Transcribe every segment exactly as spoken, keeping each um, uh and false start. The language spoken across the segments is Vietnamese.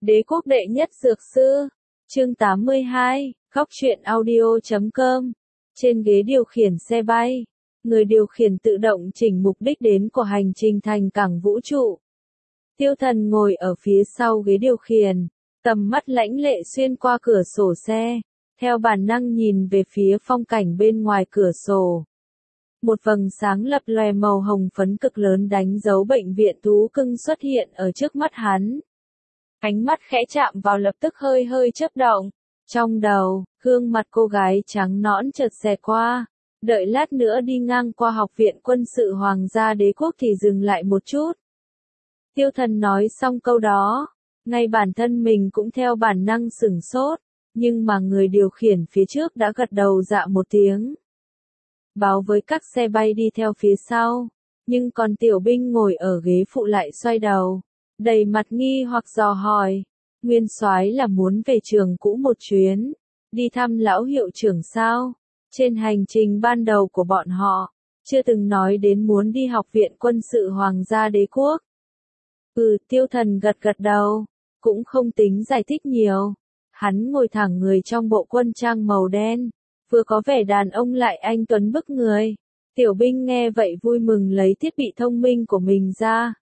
Đế quốc đệ nhất dược sư. Chương tám mươi hai, Góc truyện audio chấm com. Trên ghế điều khiển xe bay, người điều khiển tự động chỉnh mục đích đến của hành trình thành cảng vũ trụ. Tiêu Thần ngồi ở phía sau ghế điều khiển, tầm mắt lãnh lệ xuyên qua cửa sổ xe, theo bản năng nhìn về phía phong cảnh bên ngoài cửa sổ. Một vầng sáng lập lòe màu hồng phấn cực lớn đánh dấu bệnh viện thú cưng xuất hiện ở trước mắt hắn. Ánh mắt khẽ chạm vào lập tức hơi hơi chớp động. Trong đầu, gương mặt cô gái trắng nõn chợt xẹt qua. Đợi lát nữa đi ngang qua học viện quân sự Hoàng gia Đế quốc thì dừng lại một chút. Tiêu Thần nói xong câu đó, ngay bản thân mình cũng theo bản năng sửng sốt, nhưng mà người điều khiển phía trước đã gật đầu dạ một tiếng. Báo với các xe bay đi theo phía sau, nhưng còn Tiểu Binh ngồi ở ghế phụ lại xoay đầu, đầy mặt nghi hoặc dò hỏi, Nguyên soái là muốn về trường cũ một chuyến, đi thăm lão hiệu trưởng sao? Trên hành trình ban đầu của bọn họ, chưa từng nói đến muốn đi học viện quân sự Hoàng gia Đế quốc. Ừ, Tiêu Thần gật gật đầu, cũng không tính giải thích nhiều. Hắn ngồi thẳng người trong bộ quân trang màu đen, vừa có vẻ đàn ông lại anh tuấn bức người. Tiểu Binh nghe vậy vui mừng lấy thiết bị thông minh của mình ra.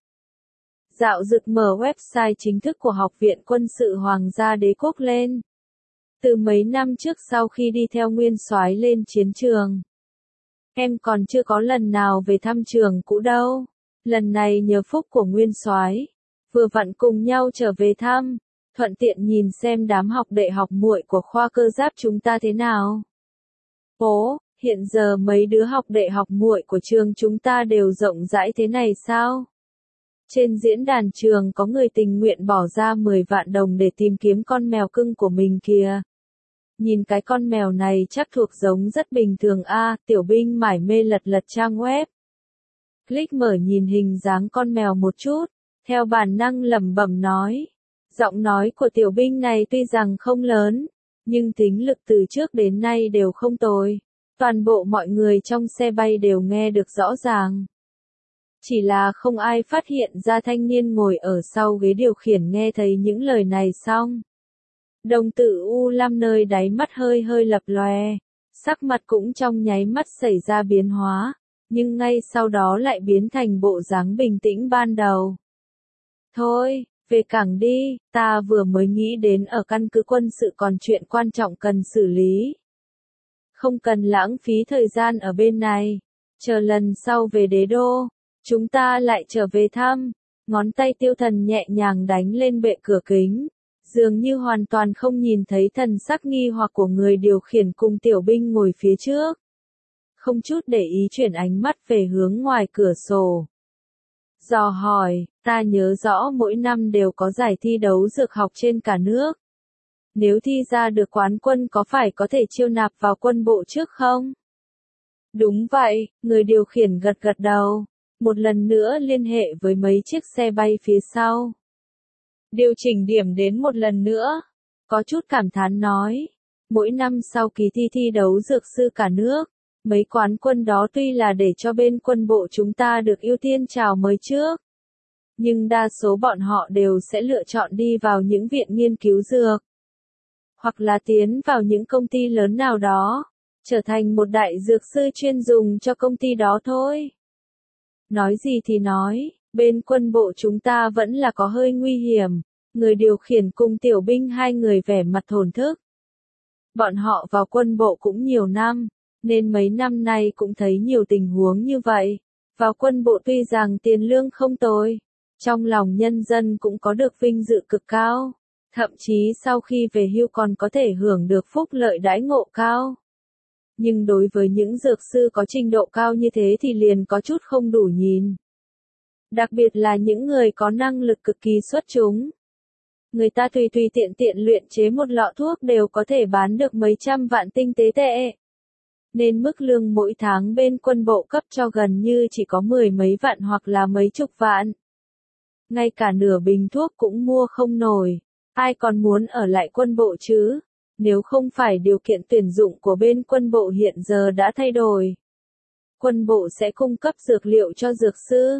Dạo dực mở website chính thức của Học viện Quân sự Hoàng gia Đế quốc lên. Từ mấy năm trước sau khi đi theo Nguyên soái lên chiến trường, em còn chưa có lần nào về thăm trường cũ đâu. Lần này nhờ phúc của Nguyên soái, vừa vặn cùng nhau trở về thăm, thuận tiện nhìn xem đám học đệ học muội của khoa cơ giáp chúng ta thế nào. Ố, hiện giờ mấy đứa học đệ học muội của trường chúng ta đều rộng rãi thế này sao? Trên diễn đàn trường có người tình nguyện bỏ ra mười vạn đồng để tìm kiếm con mèo cưng của mình kìa. Nhìn cái con mèo này chắc thuộc giống rất bình thường a. À, Tiểu Binh mải mê lật lật trang web. Click mở nhìn hình dáng con mèo một chút, theo bản năng lẩm bẩm nói. Giọng nói của Tiểu Binh này tuy rằng không lớn, nhưng tính lực từ trước đến nay đều không tồi. Toàn bộ mọi người trong xe bay đều nghe được rõ ràng. Chỉ là không ai phát hiện ra thanh niên ngồi ở sau ghế điều khiển nghe thấy những lời này xong. Đồng tử u lam nơi đáy mắt hơi hơi lập lòe, sắc mặt cũng trong nháy mắt xảy ra biến hóa, nhưng ngay sau đó lại biến thành bộ dáng bình tĩnh ban đầu. Thôi, về cảng đi, ta vừa mới nghĩ đến ở căn cứ quân sự còn chuyện quan trọng cần xử lý. Không cần lãng phí thời gian ở bên này, chờ lần sau về đế đô, chúng ta lại trở về thăm. Ngón tay Tiêu Thần nhẹ nhàng đánh lên bệ cửa kính, dường như hoàn toàn không nhìn thấy thần sắc nghi hoặc của người điều khiển cùng Tiểu Binh ngồi phía trước. Không chút để ý chuyển ánh mắt về hướng ngoài cửa sổ. Dò hỏi, ta nhớ rõ mỗi năm đều có giải thi đấu dược học trên cả nước. Nếu thi ra được quán quân có phải có thể chiêu nạp vào quân bộ trước không? Đúng vậy, người điều khiển gật gật đầu. Một lần nữa liên hệ với mấy chiếc xe bay phía sau. Điều chỉnh điểm đến một lần nữa. Có chút cảm thán nói. Mỗi năm sau kỳ thi thi đấu dược sư cả nước, mấy quán quân đó tuy là để cho bên quân bộ chúng ta được ưu tiên chào mời trước, nhưng đa số bọn họ đều sẽ lựa chọn đi vào những viện nghiên cứu dược, hoặc là tiến vào những công ty lớn nào đó, trở thành một đại dược sư chuyên dùng cho công ty đó thôi. Nói gì thì nói, bên quân bộ chúng ta vẫn là có hơi nguy hiểm. Người điều khiển cùng Tiểu Binh hai người vẻ mặt thổn thức. Bọn họ vào quân bộ cũng nhiều năm, nên mấy năm nay cũng thấy nhiều tình huống như vậy. Vào quân bộ tuy rằng tiền lương không tồi, trong lòng nhân dân cũng có được vinh dự cực cao, thậm chí sau khi về hưu còn có thể hưởng được phúc lợi đãi ngộ cao. Nhưng đối với những dược sư có trình độ cao như thế thì liền có chút không đủ nhìn. Đặc biệt là những người có năng lực cực kỳ xuất chúng. Người ta tùy tùy tiện tiện luyện chế một lọ thuốc đều có thể bán được mấy trăm vạn tinh tế tệ. Nên mức lương mỗi tháng bên quân bộ cấp cho gần như chỉ có mười mấy vạn hoặc là mấy chục vạn. Ngay cả nửa bình thuốc cũng mua không nổi. Ai còn muốn ở lại quân bộ chứ? Nếu không phải điều kiện tuyển dụng của bên quân bộ hiện giờ đã thay đổi. Quân bộ sẽ cung cấp dược liệu cho dược sư,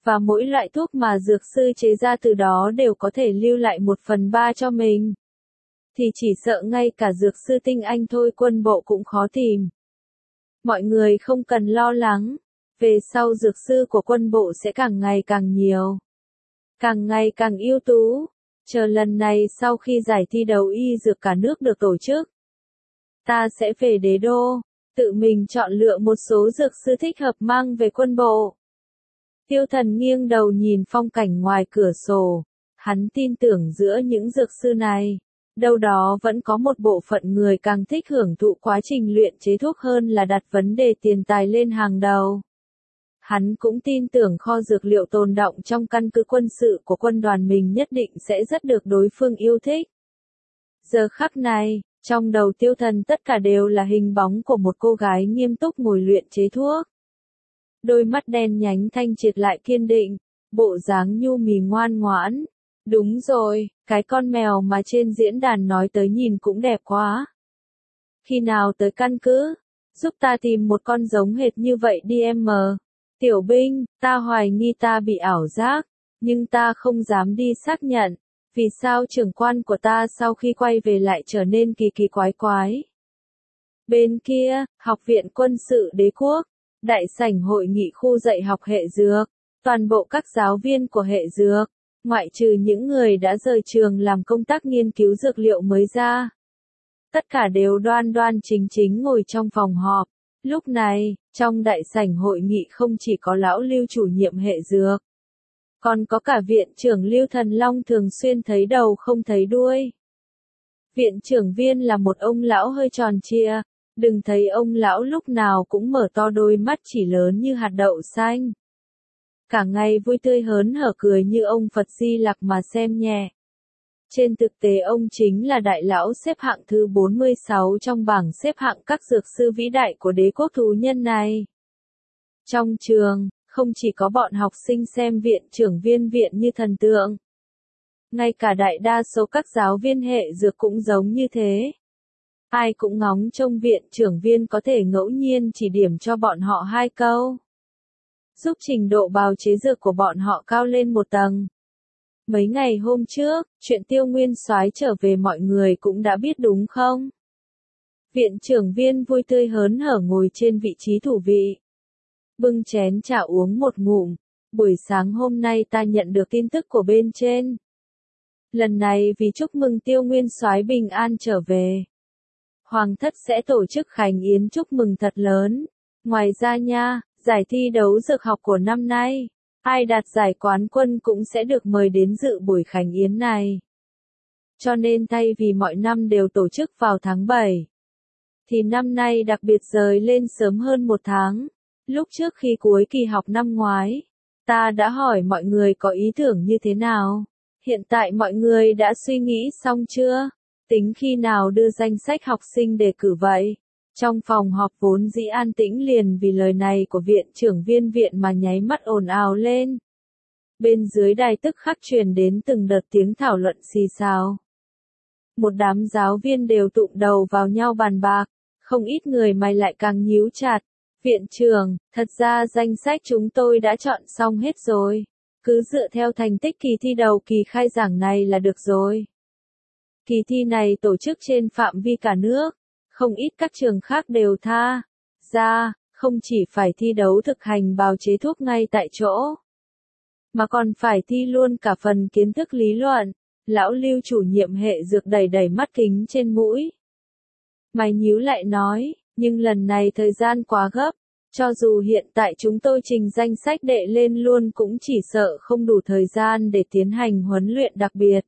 và mỗi loại thuốc mà dược sư chế ra từ đó đều có thể lưu lại một phần ba cho mình. Thì chỉ sợ ngay cả dược sư tinh anh thôi quân bộ cũng khó tìm. Mọi người không cần lo lắng, về sau dược sư của quân bộ sẽ càng ngày càng nhiều, càng ngày càng ưu tú. Chờ lần này sau khi giải thi đấu y dược cả nước được tổ chức, ta sẽ về đế đô, tự mình chọn lựa một số dược sư thích hợp mang về quân bộ. Tiêu Thần nghiêng đầu nhìn phong cảnh ngoài cửa sổ, hắn tin tưởng giữa những dược sư này, đâu đó vẫn có một bộ phận người càng thích hưởng thụ quá trình luyện chế thuốc hơn là đặt vấn đề tiền tài lên hàng đầu. Hắn cũng tin tưởng kho dược liệu tồn đọng trong căn cứ quân sự của quân đoàn mình nhất định sẽ rất được đối phương yêu thích. Giờ khắc này, trong đầu Tiêu Thần tất cả đều là hình bóng của một cô gái nghiêm túc ngồi luyện chế thuốc. Đôi mắt đen nhánh thanh triệt lại kiên định, bộ dáng nhu mì ngoan ngoãn. Đúng rồi, cái con mèo mà trên diễn đàn nói tới nhìn cũng đẹp quá. Khi nào tới căn cứ, giúp ta tìm một con giống hệt như vậy đi em mờ. Tiểu binh, ta hoài nghi ta bị ảo giác, nhưng ta không dám đi xác nhận. Vì sao trưởng quan của ta sau khi quay về lại trở nên kỳ kỳ quái quái? Bên kia, Học viện Quân sự Đế quốc, đại sảnh hội nghị khu dạy học hệ dược, toàn bộ các giáo viên của hệ dược, ngoại trừ những người đã rời trường làm công tác nghiên cứu dược liệu mới ra. Tất cả đều đoan đoan chính chính ngồi trong phòng họp. Lúc này, trong đại sảnh hội nghị không chỉ có lão Lưu chủ nhiệm hệ dược, còn có cả viện trưởng Lưu Thần Long thường xuyên thấy đầu không thấy đuôi. Viện trưởng Viên là một ông lão hơi tròn trịa, đừng thấy ông lão lúc nào cũng mở to đôi mắt chỉ lớn như hạt đậu xanh. Cả ngày vui tươi hớn hở cười như ông Phật Di Lặc mà xem nhẹ. Trên thực tế ông chính là đại lão xếp hạng thứ bốn mươi sáu trong bảng xếp hạng các dược sư vĩ đại của đế quốc thú nhân này. Trong trường, không chỉ có bọn học sinh xem viện trưởng Viên viện như thần tượng. Ngay cả đại đa số các giáo viên hệ dược cũng giống như thế. Ai cũng ngóng trông viện trưởng Viên có thể ngẫu nhiên chỉ điểm cho bọn họ hai câu, giúp trình độ bào chế dược của bọn họ cao lên một tầng. Mấy ngày hôm trước, chuyện Tiêu Nguyên Soái trở về mọi người cũng đã biết đúng không? Viện trưởng Viên vui tươi hớn hở ngồi trên vị trí thủ vị, bưng chén trà uống một ngụm. Buổi sáng hôm nay ta nhận được tin tức của bên trên. Lần này vì chúc mừng Tiêu Nguyên Soái bình an trở về, Hoàng thất sẽ tổ chức khánh yến chúc mừng thật lớn. Ngoài ra nha, giải thi đấu dược học của năm nay, ai đạt giải quán quân cũng sẽ được mời đến dự buổi khánh yến này. Cho nên thay vì mọi năm đều tổ chức vào tháng bảy, thì năm nay đặc biệt rời lên sớm hơn một tháng. Lúc trước khi cuối kỳ học năm ngoái, ta đã hỏi mọi người có ý tưởng như thế nào. Hiện tại mọi người đã suy nghĩ xong chưa? Tính khi nào đưa danh sách học sinh đề cử vậy? Trong phòng họp vốn dĩ an tĩnh liền vì lời này của viện trưởng Viên viện mà nháy mắt ồn ào lên. Bên dưới đài tức khắc truyền đến từng đợt tiếng thảo luận xì xào. Một đám giáo viên đều tụm đầu vào nhau bàn bạc, không ít người mày lại càng nhíu chặt. Viện trưởng, thật ra danh sách chúng tôi đã chọn xong hết rồi. Cứ dựa theo thành tích kỳ thi đầu kỳ khai giảng này là được rồi. Kỳ thi này tổ chức trên phạm vi cả nước, không ít các trường khác đều tha ra, không chỉ phải thi đấu thực hành bào chế thuốc ngay tại chỗ, mà còn phải thi luôn cả phần kiến thức lý luận. Lão Lưu chủ nhiệm hệ dược đẩy đẩy mắt kính trên mũi. Mày nhíu lại nói, nhưng lần này thời gian quá gấp, cho dù hiện tại chúng tôi trình danh sách đệ lên luôn cũng chỉ sợ không đủ thời gian để tiến hành huấn luyện đặc biệt.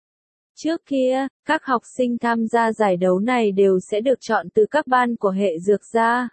Trước kia, các học sinh tham gia giải đấu này đều sẽ được chọn từ các ban của hệ dược ra.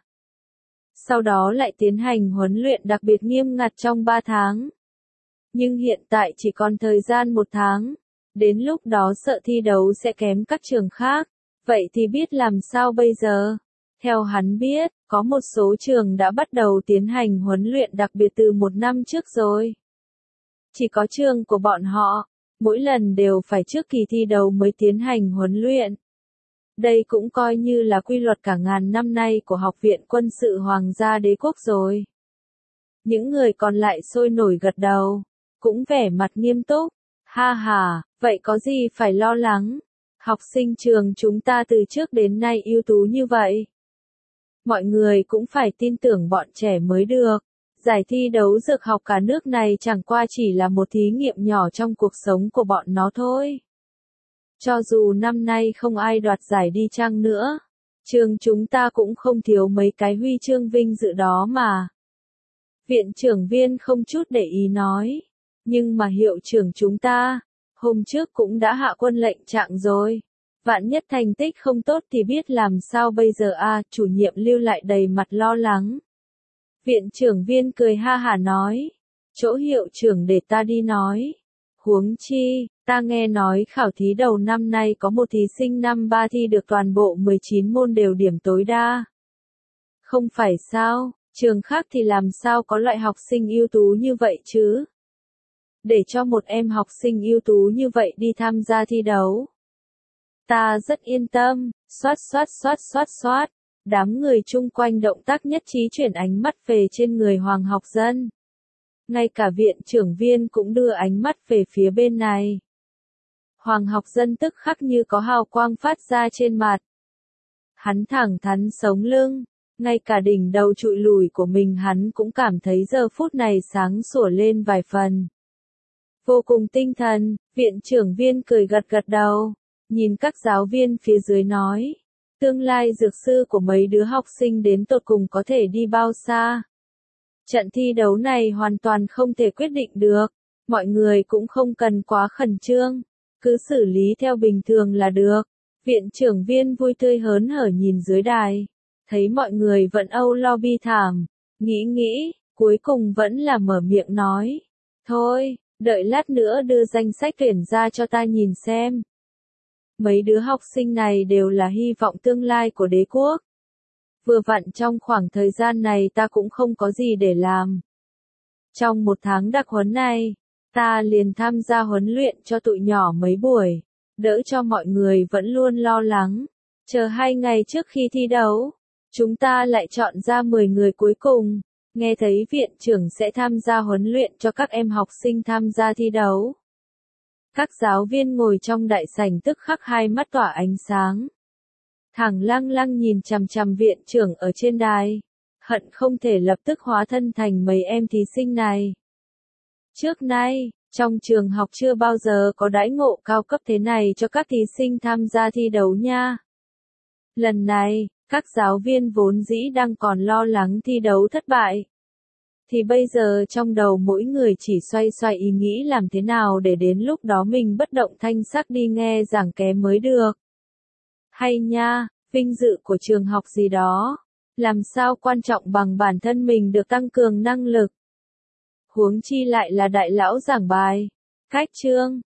Sau đó lại tiến hành huấn luyện đặc biệt nghiêm ngặt trong ba tháng. Nhưng hiện tại chỉ còn thời gian một tháng. Đến lúc đó sợ thi đấu sẽ kém các trường khác. Vậy thì biết làm sao bây giờ? Theo hắn biết, có một số trường đã bắt đầu tiến hành huấn luyện đặc biệt từ một năm trước rồi. Chỉ có trường của bọn họ, mỗi lần đều phải trước kỳ thi đầu mới tiến hành huấn luyện. Đây cũng coi như là quy luật cả ngàn năm nay của Học viện Quân sự Hoàng gia Đế quốc rồi. Những người còn lại sôi nổi gật đầu, cũng vẻ mặt nghiêm túc. Ha ha, vậy có gì phải lo lắng? Học sinh trường chúng ta từ trước đến nay ưu tú như vậy. Mọi người cũng phải tin tưởng bọn trẻ mới được. Giải thi đấu dược học cả nước này chẳng qua chỉ là một thí nghiệm nhỏ trong cuộc sống của bọn nó thôi. Cho dù năm nay không ai đoạt giải đi chăng nữa, trường chúng ta cũng không thiếu mấy cái huy chương vinh dự đó mà. Viện trưởng Viên không chút để ý nói. Nhưng mà hiệu trưởng chúng ta, hôm trước cũng đã hạ quân lệnh trạng rồi. Vạn nhất thành tích không tốt thì biết làm sao bây giờ à, chủ nhiệm Lưu lại đầy mặt lo lắng. Viện trưởng Viên cười ha hả nói. Chỗ hiệu trưởng để ta đi nói. Huống chi, ta nghe nói khảo thí đầu năm nay có một thí sinh năm ba thi được toàn bộ mười chín môn đều điểm tối đa. Không phải sao, trường khác thì làm sao có loại học sinh ưu tú như vậy chứ? Để cho một em học sinh ưu tú như vậy đi tham gia thi đấu. Ta rất yên tâm, xoát xoát xoát xoát xoát. Đám người chung quanh động tác nhất trí chuyển ánh mắt về trên người Hoàng Học Dân. Ngay cả viện trưởng Viên cũng đưa ánh mắt về phía bên này. Hoàng Học Dân tức khắc như có hào quang phát ra trên mặt. Hắn thẳng thắn sống lưng, ngay cả đỉnh đầu trụi lùi của mình hắn cũng cảm thấy giờ phút này sáng sủa lên vài phần. Vô cùng tinh thần, viện trưởng Viên cười gật gật đầu, nhìn các giáo viên phía dưới nói. Tương lai dược sư của mấy đứa học sinh đến tột cùng có thể đi bao xa. Trận thi đấu này hoàn toàn không thể quyết định được, mọi người cũng không cần quá khẩn trương, cứ xử lý theo bình thường là được. Viện trưởng Viên vui tươi hớn hở nhìn dưới đài, thấy mọi người vẫn âu lo bi thảm, nghĩ nghĩ, cuối cùng vẫn là mở miệng nói. Thôi, đợi lát nữa đưa danh sách tuyển ra cho ta nhìn xem. Mấy đứa học sinh này đều là hy vọng tương lai của đế quốc. Vừa vặn trong khoảng thời gian này ta cũng không có gì để làm. Trong một tháng đặc huấn này, ta liền tham gia huấn luyện cho tụi nhỏ mấy buổi, đỡ cho mọi người vẫn luôn lo lắng. Chờ hai ngày trước khi thi đấu, chúng ta lại chọn ra mười người cuối cùng. Nghe thấy viện trưởng sẽ tham gia huấn luyện cho các em học sinh tham gia thi đấu. Các giáo viên ngồi trong đại sảnh tức khắc hai mắt tỏa ánh sáng. Thẳng lăng lăng nhìn chằm chằm viện trưởng ở trên đài, hận không thể lập tức hóa thân thành mấy em thí sinh này. Trước nay, trong trường học chưa bao giờ có đãi ngộ cao cấp thế này cho các thí sinh tham gia thi đấu nha. Lần này, các giáo viên vốn dĩ đang còn lo lắng thi đấu thất bại. Thì bây giờ trong đầu mỗi người chỉ xoay xoay ý nghĩ làm thế nào để đến lúc đó mình bất động thanh sắc đi nghe giảng kém mới được. Hay nha, vinh dự của trường học gì đó, làm sao quan trọng bằng bản thân mình được tăng cường năng lực. Huống chi lại là đại lão giảng bài, cách chương,